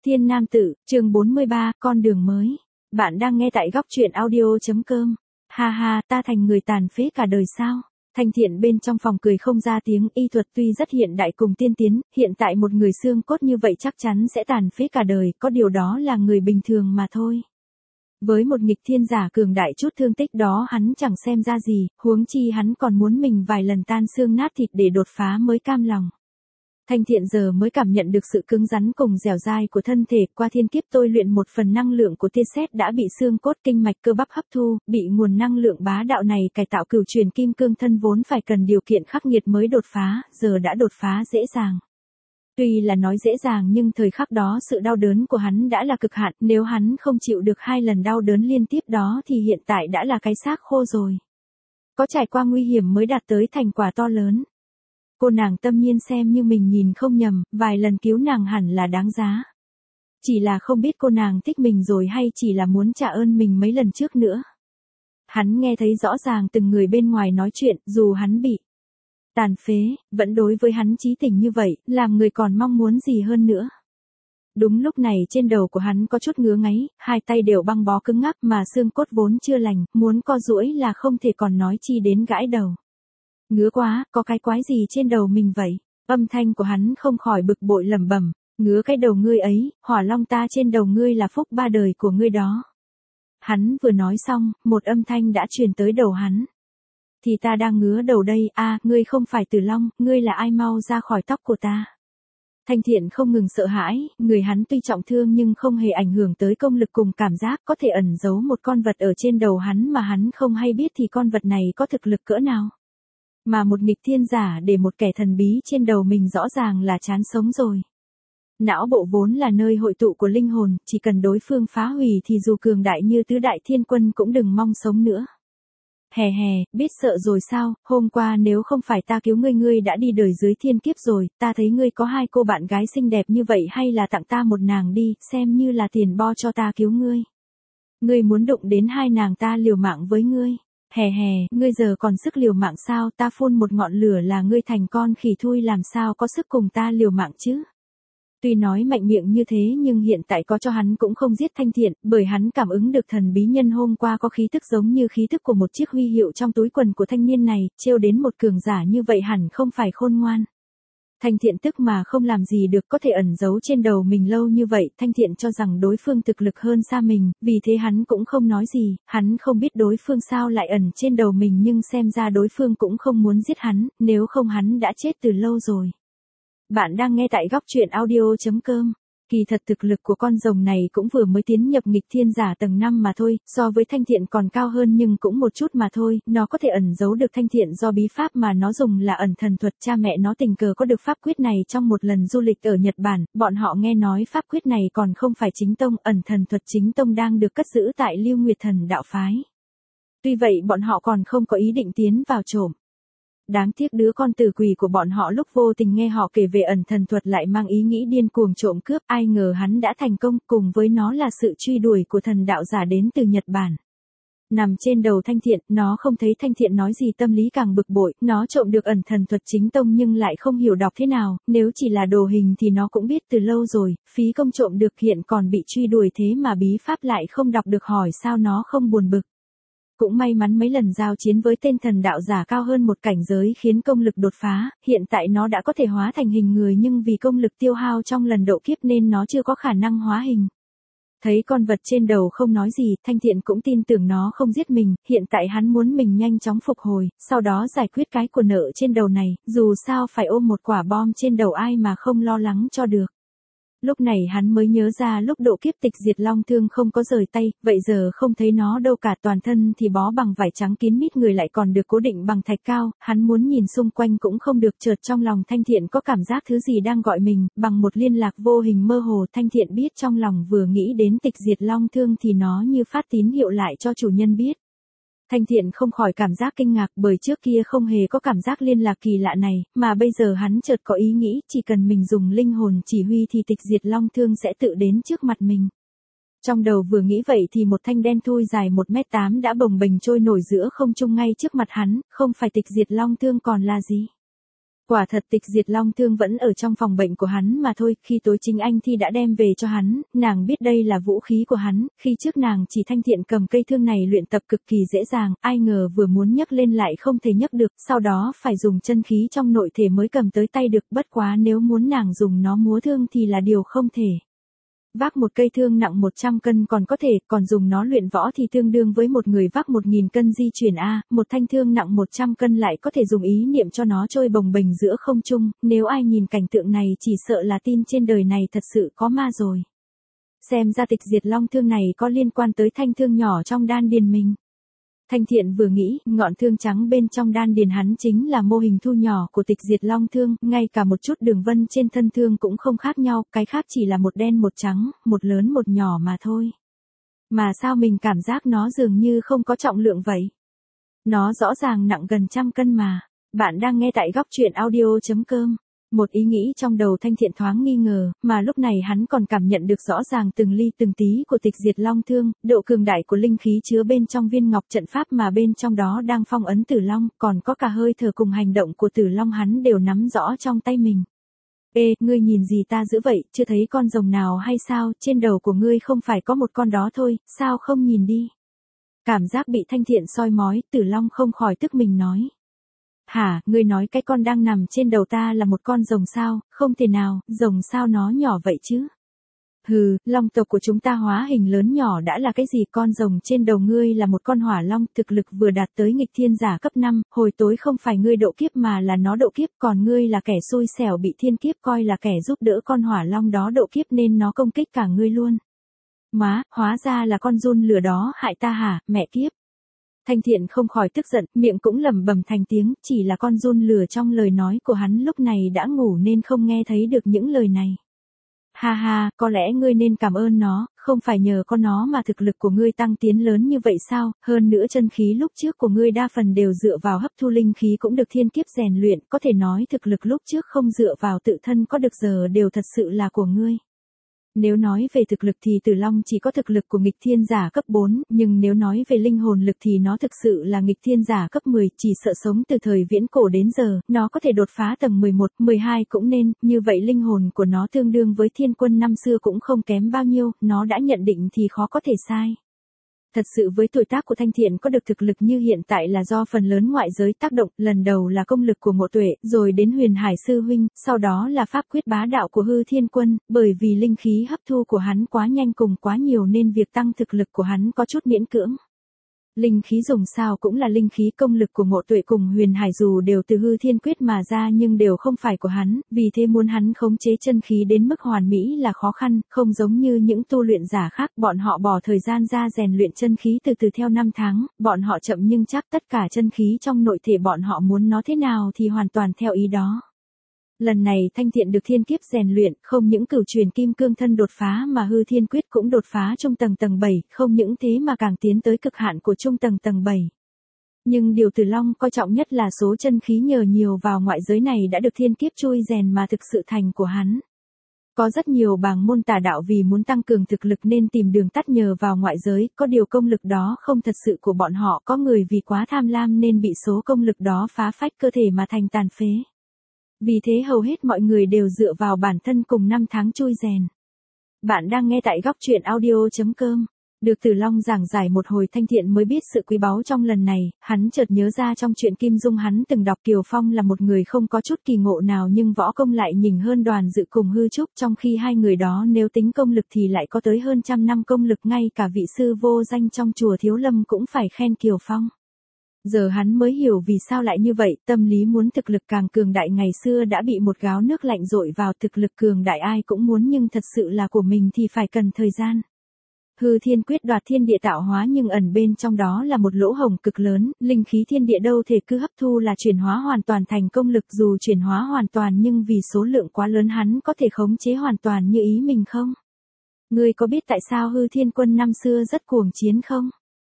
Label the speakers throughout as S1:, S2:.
S1: Thiên Nam Tử, chương 43, con đường mới. Bạn đang nghe tại góc truyện audio.com. Ha ha, ta thành người tàn phế cả đời sao? Thanh Thiện bên trong phòng cười không ra tiếng. Y thuật tuy rất hiện đại cùng tiên tiến, hiện tại một người xương cốt như vậy chắc chắn sẽ tàn phế cả đời, có điều đó là người bình thường mà thôi. Với một nghịch thiên giả cường đại chút thương tích đó hắn chẳng xem ra gì, huống chi hắn còn muốn mình vài lần tan xương nát thịt để đột phá mới cam lòng. Thanh Thiện giờ mới cảm nhận được sự cứng rắn cùng dẻo dai của thân thể, qua thiên kiếp tôi luyện một phần năng lượng của tia sét đã bị xương cốt kinh mạch cơ bắp hấp thu, bị nguồn năng lượng bá đạo này cải tạo cửu truyền kim cương thân vốn phải cần điều kiện khắc nghiệt mới đột phá, giờ đã đột phá dễ dàng. Tuy là nói dễ dàng nhưng thời khắc đó sự đau đớn của hắn đã là cực hạn, nếu hắn không chịu được 2 lần đau đớn liên tiếp đó thì hiện tại đã là cái xác khô rồi. Có trải qua nguy hiểm mới đạt tới thành quả to lớn. Cô nàng tâm nhiên xem như mình nhìn không nhầm, vài lần cứu nàng hẳn là đáng giá. Chỉ là không biết cô nàng thích mình rồi hay chỉ là muốn trả ơn mình mấy lần trước nữa. Hắn nghe thấy rõ ràng từng người bên ngoài nói chuyện, dù hắn bị tàn phế, vẫn đối với hắn chí tình như vậy, làm người còn mong muốn gì hơn nữa. Đúng lúc này trên đầu của hắn có chút ngứa ngáy, 2 tay đều băng bó cứng ngắc mà xương cốt vốn chưa lành, muốn co duỗi là không thể còn nói chi đến gãi đầu. Ngứa quá, có cái quái gì trên đầu mình vậy? Âm thanh của hắn không khỏi bực bội lẩm bẩm, ngứa cái đầu ngươi ấy, hỏa long ta trên đầu ngươi là phúc 3 đời của ngươi đó. Hắn vừa nói xong, một âm thanh đã truyền tới đầu hắn. Thì ta đang ngứa đầu đây, ngươi không phải Tử Long, ngươi là ai, mau ra khỏi tóc của ta. Thanh Thiện không ngừng sợ hãi, người hắn tuy trọng thương nhưng không hề ảnh hưởng tới công lực cùng cảm giác, có thể ẩn giấu một con vật ở trên đầu hắn mà hắn không hay biết thì con vật này có thực lực cỡ nào. Mà một nghịch thiên giả để một kẻ thần bí trên đầu mình rõ ràng là chán sống rồi. Não bộ vốn là nơi hội tụ của linh hồn, chỉ cần đối phương phá hủy thì dù cường đại như tứ đại thiên quân cũng đừng mong sống nữa. Hè hè, biết sợ rồi sao, hôm qua nếu không phải ta cứu ngươi, ngươi đã đi đời dưới thiên kiếp rồi, ta thấy ngươi có 2 cô bạn gái xinh đẹp như vậy hay là tặng ta một nàng đi, xem như là tiền bo cho ta cứu ngươi. Ngươi muốn đụng đến 2 nàng ta liều mạng với ngươi. Hè hè, ngươi giờ còn sức liều mạng sao, ta phun một ngọn lửa là ngươi thành con khỉ thui làm sao có sức cùng ta liều mạng chứ. Tuy nói mạnh miệng như thế nhưng hiện tại có cho hắn cũng không giết Thanh Thiện, bởi hắn cảm ứng được thần bí nhân hôm qua có khí tức giống như khí tức của một chiếc huy hiệu trong túi quần của thanh niên này, trêu đến một cường giả như vậy hẳn không phải khôn ngoan. Thanh Thiện tức mà không làm gì được, có thể ẩn giấu trên đầu mình lâu như vậy, Thanh Thiện cho rằng đối phương thực lực hơn xa mình, vì thế hắn cũng không nói gì, hắn không biết đối phương sao lại ẩn trên đầu mình nhưng xem ra đối phương cũng không muốn giết hắn, nếu không hắn đã chết từ lâu rồi. Bạn đang nghe tại góc truyện audio.com. Kỳ thật thực lực của con rồng này cũng vừa mới tiến nhập nghịch thiên giả tầng 5 mà thôi, so với Thanh Thiện còn cao hơn nhưng cũng một chút mà thôi, nó có thể ẩn giấu được Thanh Thiện do bí pháp mà nó dùng là ẩn thần thuật, cha mẹ nó tình cờ có được pháp quyết này trong một lần du lịch ở Nhật Bản, bọn họ nghe nói pháp quyết này còn không phải chính tông, ẩn thần thuật chính tông đang được cất giữ tại Lưu Nguyệt Thần đạo phái. Tuy vậy bọn họ còn không có ý định tiến vào trộm. Đáng tiếc đứa con tử quỷ của bọn họ lúc vô tình nghe họ kể về ẩn thần thuật lại mang ý nghĩ điên cuồng trộm cướp, ai ngờ hắn đã thành công, cùng với nó là sự truy đuổi của thần đạo giả đến từ Nhật Bản. Nằm trên đầu Thanh Thiện, nó không thấy Thanh Thiện nói gì tâm lý càng bực bội, nó trộm được ẩn thần thuật chính tông nhưng lại không hiểu đọc thế nào, nếu chỉ là đồ hình thì nó cũng biết từ lâu rồi, phí công trộm được hiện còn bị truy đuổi thế mà bí pháp lại không đọc được, hỏi sao nó không buồn bực. Cũng may mắn mấy lần giao chiến với tên thần đạo giả cao hơn một cảnh giới khiến công lực đột phá, hiện tại nó đã có thể hóa thành hình người nhưng vì công lực tiêu hao trong lần độ kiếp nên nó chưa có khả năng hóa hình. Thấy con vật trên đầu không nói gì, Thanh Thiện cũng tin tưởng nó không giết mình, hiện tại hắn muốn mình nhanh chóng phục hồi, sau đó giải quyết cái của nợ trên đầu này, dù sao phải ôm một quả bom trên đầu ai mà không lo lắng cho được. Lúc này hắn mới nhớ ra lúc độ kiếp tịch diệt long thương không có rời tay, vậy giờ không thấy nó đâu cả, toàn thân thì bó bằng vải trắng kín mít, người lại còn được cố định bằng thạch cao, hắn muốn nhìn xung quanh cũng không được, chợt trong lòng Thanh Thiện có cảm giác thứ gì đang gọi mình, bằng một liên lạc vô hình mơ hồ Thanh Thiện biết trong lòng vừa nghĩ đến tịch diệt long thương thì nó như phát tín hiệu lại cho chủ nhân biết. Thanh Thiện không khỏi cảm giác kinh ngạc bởi trước kia không hề có cảm giác liên lạc kỳ lạ này, mà bây giờ hắn chợt có ý nghĩ chỉ cần mình dùng linh hồn chỉ huy thì tịch diệt long thương sẽ tự đến trước mặt mình. Trong đầu vừa nghĩ vậy thì một thanh đen thui dài 1m8 đã bồng bềnh trôi nổi giữa không trung ngay trước mặt hắn, không phải tịch diệt long thương còn là gì? Quả thật Tịch Diệt Long Thương vẫn ở trong phòng bệnh của hắn mà thôi, khi tối chính anh Thi đã đem về cho hắn, nàng biết đây là vũ khí của hắn, khi trước nàng chỉ Thanh Thiện cầm cây thương này luyện tập cực kỳ dễ dàng, ai ngờ vừa muốn nhấc lên lại không thể nhấc được, sau đó phải dùng chân khí trong nội thể mới cầm tới tay được, bất quá nếu muốn nàng dùng nó múa thương thì là điều không thể. Vác một cây thương nặng 100 cân còn có thể, còn dùng nó luyện võ thì tương đương với một người vác 1000 cân di chuyển a, một thanh thương nặng 100 cân lại có thể dùng ý niệm cho nó trôi bồng bềnh giữa không trung, nếu ai nhìn cảnh tượng này chỉ sợ là tin trên đời này thật sự có ma rồi. Xem ra Tịch Diệt Long Thương này có liên quan tới thanh thương nhỏ trong đan điền mình. Thanh Thiện vừa nghĩ, ngọn thương trắng bên trong đan điền hắn chính là mô hình thu nhỏ của Tịch Diệt Long Thương, ngay cả một chút đường vân trên thân thương cũng không khác nhau, cái khác chỉ là một đen một trắng, một lớn một nhỏ mà thôi. Mà sao mình cảm giác nó dường như không có trọng lượng vậy? Nó rõ ràng nặng gần 100 cân mà. Bạn đang nghe tại góc truyện audio.com. Một ý nghĩ trong đầu Thanh Thiện thoáng nghi ngờ, mà lúc này hắn còn cảm nhận được rõ ràng từng ly từng tí của Tịch Diệt Long Thương, độ cường đại của linh khí chứa bên trong viên ngọc trận pháp mà bên trong đó đang phong ấn Tử Long, còn có cả hơi thở cùng hành động của Tử Long hắn đều nắm rõ trong tay mình. Ê, ngươi nhìn gì ta dữ vậy, chưa thấy con rồng nào hay sao, trên đầu của ngươi không phải có một con đó thôi, sao không nhìn đi? Cảm giác bị Thanh Thiện soi mói, Tử Long không khỏi tức mình nói. Hả, ngươi nói cái con đang nằm trên đầu ta là một con rồng sao, không thể nào, rồng sao nó nhỏ vậy chứ? Hừ, long tộc của chúng ta hóa hình lớn nhỏ đã là cái gì, con rồng trên đầu ngươi là một con hỏa long, thực lực vừa đạt tới nghịch thiên giả cấp 5, hồi tối không phải ngươi độ kiếp mà là nó độ kiếp, còn ngươi là kẻ xui xẻo bị thiên kiếp coi là kẻ giúp đỡ con hỏa long đó độ kiếp nên nó công kích cả ngươi luôn. Má, hóa ra là con giun lửa đó hại ta hả, mẹ kiếp. Thanh Thiện không khỏi tức giận, miệng cũng lẩm bẩm thành tiếng, chỉ là con giun lửa trong lời nói của hắn lúc này đã ngủ nên không nghe thấy được những lời này. Ha ha, có lẽ ngươi nên cảm ơn nó, không phải nhờ có nó mà thực lực của ngươi tăng tiến lớn như vậy sao, hơn nữa chân khí lúc trước của ngươi đa phần đều dựa vào hấp thu linh khí cũng được thiên kiếp rèn luyện, có thể nói thực lực lúc trước không dựa vào tự thân có được giờ đều thật sự là của ngươi. Nếu nói về thực lực thì Tử Long chỉ có thực lực của nghịch thiên giả cấp 4, nhưng nếu nói về linh hồn lực thì nó thực sự là nghịch thiên giả cấp 10, chỉ sợ sống từ thời viễn cổ đến giờ, nó có thể đột phá tầng 11, 12 cũng nên, như vậy linh hồn của nó tương đương với thiên quân năm xưa cũng không kém bao nhiêu, nó đã nhận định thì khó có thể sai. Thật sự với tuổi tác của Thanh Thiện có được thực lực như hiện tại là do phần lớn ngoại giới tác động, lần đầu là công lực của Ngộ Tuệ, rồi đến Huyền Hải Sư Huynh, sau đó là pháp quyết bá đạo của Hư Thiên Quân, bởi vì linh khí hấp thu của hắn quá nhanh cùng quá nhiều nên việc tăng thực lực của hắn có chút miễn cưỡng. Linh khí dùng sao cũng là linh khí, công lực của Ngộ Tuệ cùng Huyền Hải dù đều từ Hư Thiên Quyết mà ra nhưng đều không phải của hắn, vì thế muốn hắn khống chế chân khí đến mức hoàn mỹ là khó khăn, không giống như những tu luyện giả khác, bọn họ bỏ thời gian ra rèn luyện chân khí từ từ theo năm tháng, bọn họ chậm nhưng chắc, tất cả chân khí trong nội thể bọn họ muốn nó thế nào thì hoàn toàn theo ý đó. Lần này Thanh Thiện được thiên kiếp rèn luyện, không những cửu truyền kim cương thân đột phá mà Hư Thiên Quyết cũng đột phá trung tầng tầng 7, không những thế mà càng tiến tới cực hạn của trung tầng tầng 7. Nhưng điều Tử Long coi trọng nhất là số chân khí nhờ nhiều vào ngoại giới này đã được thiên kiếp chui rèn mà thực sự thành của hắn. Có rất nhiều bàng môn tà đạo vì muốn tăng cường thực lực nên tìm đường tắt nhờ vào ngoại giới, có điều công lực đó không thật sự của bọn họ, có người vì quá tham lam nên bị số công lực đó phá phách cơ thể mà thành tàn phế. Vì thế hầu hết mọi người đều dựa vào bản thân cùng năm tháng chui rèn. Bạn đang nghe tại góc truyện audio.com. Được Tử Long giảng giải một hồi Thanh Thiện mới biết sự quý báu trong lần này, hắn chợt nhớ ra trong truyện Kim Dung hắn từng đọc Kiều Phong là một người không có chút kỳ ngộ nào nhưng võ công lại nhỉnh hơn Đoàn Dự cùng Hư Trúc, trong khi hai người đó nếu tính công lực thì lại có tới hơn 100 năm công lực, ngay cả vị sư vô danh trong chùa Thiếu Lâm cũng phải khen Kiều Phong. Giờ hắn mới hiểu vì sao lại như vậy, tâm lý muốn thực lực càng cường đại ngày xưa đã bị một gáo nước lạnh dội vào, thực lực cường đại ai cũng muốn nhưng thật sự là của mình thì phải cần thời gian. Hư Thiên Quyết đoạt thiên địa tạo hóa nhưng ẩn bên trong đó là một lỗ hổng cực lớn, linh khí thiên địa đâu thể cứ hấp thu là chuyển hóa hoàn toàn thành công lực, dù chuyển hóa hoàn toàn nhưng vì số lượng quá lớn hắn có thể khống chế hoàn toàn như ý mình không? Ngươi có biết tại sao Hư Thiên Quân năm xưa rất cuồng chiến không?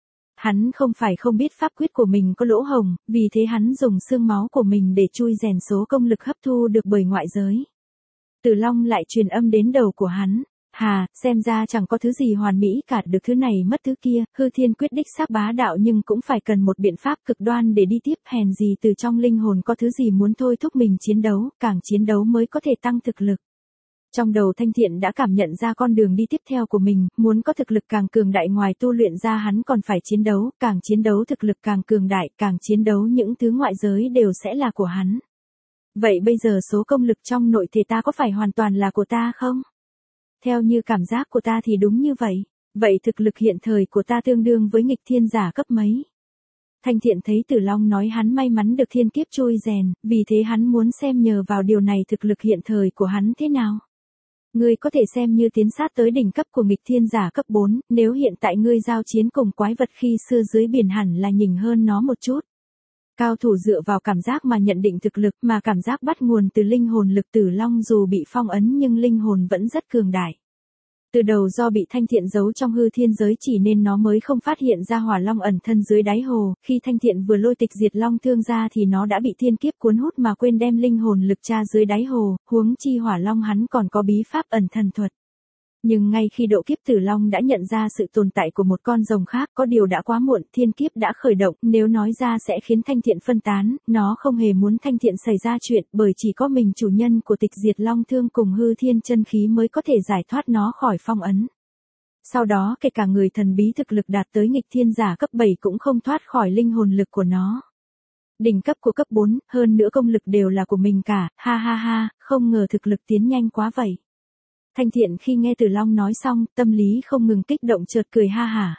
S1: Hắn không phải không biết pháp quyết của mình có lỗ hổng, vì thế hắn dùng xương máu của mình để chui rèn số công lực hấp thu được bởi ngoại giới. Tử Long lại truyền âm đến đầu của hắn. Hà, xem ra chẳng có thứ gì hoàn mỹ cả, được thứ này mất thứ kia, hư thiên quyết đích xác bá đạo nhưng cũng phải cần một biện pháp cực đoan để đi tiếp, hèn gì từ trong linh hồn có thứ gì muốn thôi thúc mình chiến đấu, càng chiến đấu mới có thể tăng thực lực. Trong đầu Thanh Thiện đã cảm nhận ra con đường đi tiếp theo của mình, muốn có thực lực càng cường đại ngoài tu luyện ra hắn còn phải chiến đấu, càng chiến đấu thực lực càng cường đại, càng chiến đấu những thứ ngoại giới đều sẽ là của hắn. Vậy bây giờ số công lực trong nội thể ta có phải hoàn toàn là của ta không? Theo như cảm giác của ta thì đúng như vậy. Vậy thực lực hiện thời của ta tương đương với nghịch thiên giả cấp mấy? Thanh Thiện thấy Tử Long nói hắn may mắn được thiên kiếp chui rèn, vì thế hắn muốn xem nhờ vào điều này thực lực hiện thời của hắn thế nào. Ngươi có thể xem như tiến sát tới đỉnh cấp của nghịch thiên giả cấp 4, nếu hiện tại ngươi giao chiến cùng quái vật khi xưa dưới biển hẳn là nhỉnh hơn nó một chút. Cao thủ dựa vào cảm giác mà nhận định thực lực, mà cảm giác bắt nguồn từ linh hồn lực. Tử Long dù bị phong ấn nhưng linh hồn vẫn rất cường đại. Từ đầu do bị Thanh Thiện giấu trong hư thiên giới chỉ nên nó mới không phát hiện ra hỏa long ẩn thân dưới đáy hồ, khi Thanh Thiện vừa lôi tịch diệt long thương ra thì nó đã bị thiên kiếp cuốn hút mà quên đem linh hồn lực tra dưới đáy hồ, huống chi hỏa long hắn còn có bí pháp ẩn thần thuật. Nhưng ngay khi độ kiếp Tử Long đã nhận ra sự tồn tại của một con rồng khác, có điều đã quá muộn, thiên kiếp đã khởi động, nếu nói ra sẽ khiến Thanh Thiện phân tán, nó không hề muốn Thanh Thiện xảy ra chuyện, bởi chỉ có mình chủ nhân của tịch diệt long thương cùng hư thiên chân khí mới có thể giải thoát nó khỏi phong ấn. Sau đó kể cả người thần bí thực lực đạt tới nghịch thiên giả cấp 7 cũng không thoát khỏi linh hồn lực của nó. Đỉnh cấp của cấp 4, hơn nữa công lực đều là của mình cả, ha ha ha, không ngờ thực lực tiến nhanh quá vậy. Thanh Thiện khi nghe Tử Long nói xong, tâm lý không ngừng kích động chợt cười ha hả.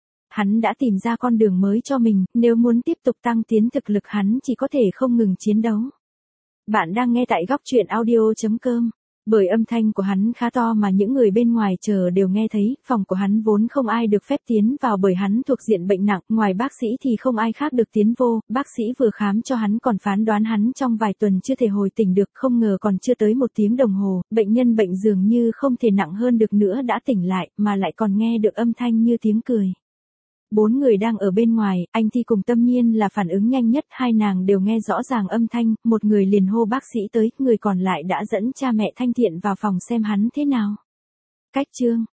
S1: Hắn đã tìm ra con đường mới cho mình, nếu muốn tiếp tục tăng tiến thực lực hắn chỉ có thể không ngừng chiến đấu. Bạn đang nghe tại góc truyện audio.com. Bởi âm thanh của hắn khá to mà những người bên ngoài chờ đều nghe thấy, phòng của hắn vốn không ai được phép tiến vào bởi hắn thuộc diện bệnh nặng, ngoài bác sĩ thì không ai khác được tiến vô, bác sĩ vừa khám cho hắn còn phán đoán hắn trong vài tuần chưa thể hồi tỉnh được, không ngờ còn chưa tới 1 tiếng đồng hồ, bệnh nhân bệnh dường như không thể nặng hơn được nữa đã tỉnh lại, mà lại còn nghe được âm thanh như tiếng cười. 4 người đang ở bên ngoài, anh Thi cùng Tâm Nhiên là phản ứng nhanh nhất, hai nàng đều nghe rõ ràng âm thanh, một người liền hô bác sĩ tới, người còn lại đã dẫn cha mẹ Thanh Thiện vào phòng xem hắn thế nào. Cách chương